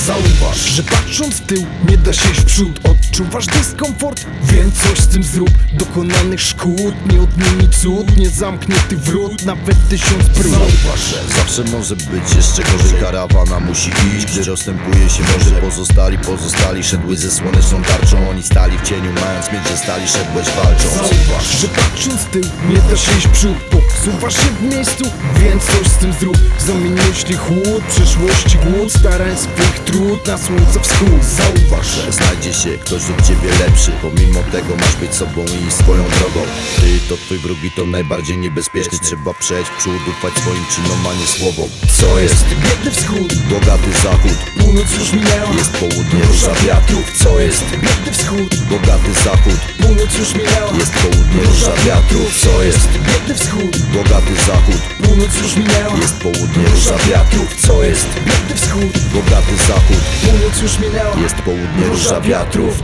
Zauważ, że patrząc w tył nie da się iść w przód. Odczuwasz dyskomfort? Więc coś z tym zrób. Dokonanych szkód nie odmieni cud, nie zamknie tych wrót nawet 1000 prób. Zauważ, że zawsze może być jeszcze gorzej. Karawana musi iść, gdy rozstępuje się morze. Pozostali szedły ze słoneczną tarczą. Oni stali w cieniu, mając mieć, że stali, szedłeś walcząc. Zauważ, że patrząc w tył nie da się iść w przód. Posuwasz się w miejscu, więc coś z tym zrób. Zamień myśli chłód, przyszłości głód, starań swych trud na słońce wschód. Zauważ, że znajdzie się ktoś od ciebie lepszy. Pomimo tego masz być sobą i swoją drogą. Ty to twój wróg i to najbardziej niebezpieczny. Trzeba przejść w przód, ufać swoim czynom, a nie słowom. Co jest? biedny wschód, bogaty zachód. północ już minęła, Jest południe, róża wiatrów. Co jest? biedny wschód, bogaty zachód. północ już minęła, Jest południe, róża wiatrów. Co jest? biedny wschód, bogaty zachód. północ już minęła, Jest południe, róża wiatrów. Co jest? biedny wschód, bogaty zachód. północ już minęła. Jest południe, róża wiatrów.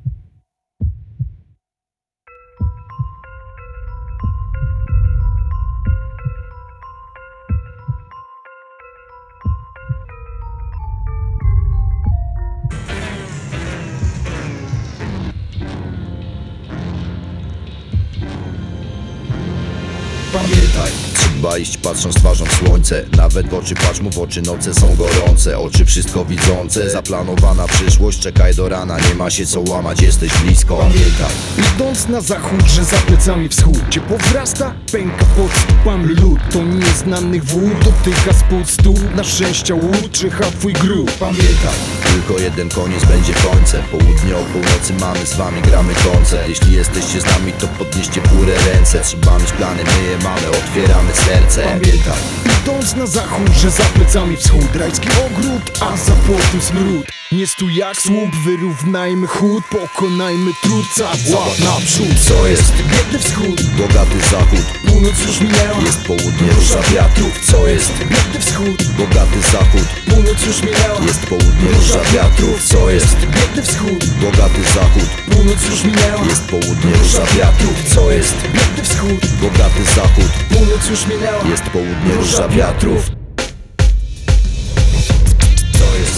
Pamiętaj, Trzeba iść patrząc twarzą w słońce. Nawet w oczy patrz mu w oczy, noce są gorące. Oczy wszystko widzące, zaplanowana przyszłość. Czekaj do rana, nie ma się co łamać, jesteś blisko. pamiętaj, idąc na zachód, że za plecami wschód cię powrasta, pęka pod stópami lód. To nieznanych wód dotyka spód stóp, na szczęścia łód czyha twój grób. Pamiętaj, Tylko jeden koniec będzie końcem. Południe o północy mamy z wami, gramy koncert. Jeśli jesteście z nami, to podnieście w górę ręce. Trzeba mieć plany, my je mamy, otwieramy serce. pamiętaj, idąc na zachód, że za plecami wschód, rajski ogród, a za płotu smród. Nie stój jak słup, wyrównajmy chód, pokonajmy trud, cała naprzód. Co jest? Biedny wschód, bogaty zachód. północ już minęła, Jest południe, róża wiatrów. Co jest? biedny wschód, bogaty zachód. północ już minęła, Jest południe, róża wiatrów. Co jest? biedny wschód, bogaty zachód. północ już minęła, Jest południe, róża wiatrów. Co jest? biedny wschód, bogaty zachód. północ już minęła. Jest południe, róża wiatrów. Co jest?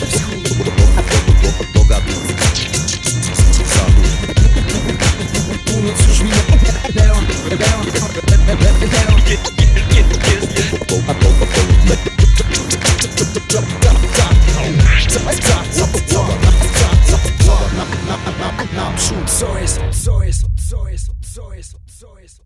Bogaty zachód. Północ już minęła. Naprzód, co jest?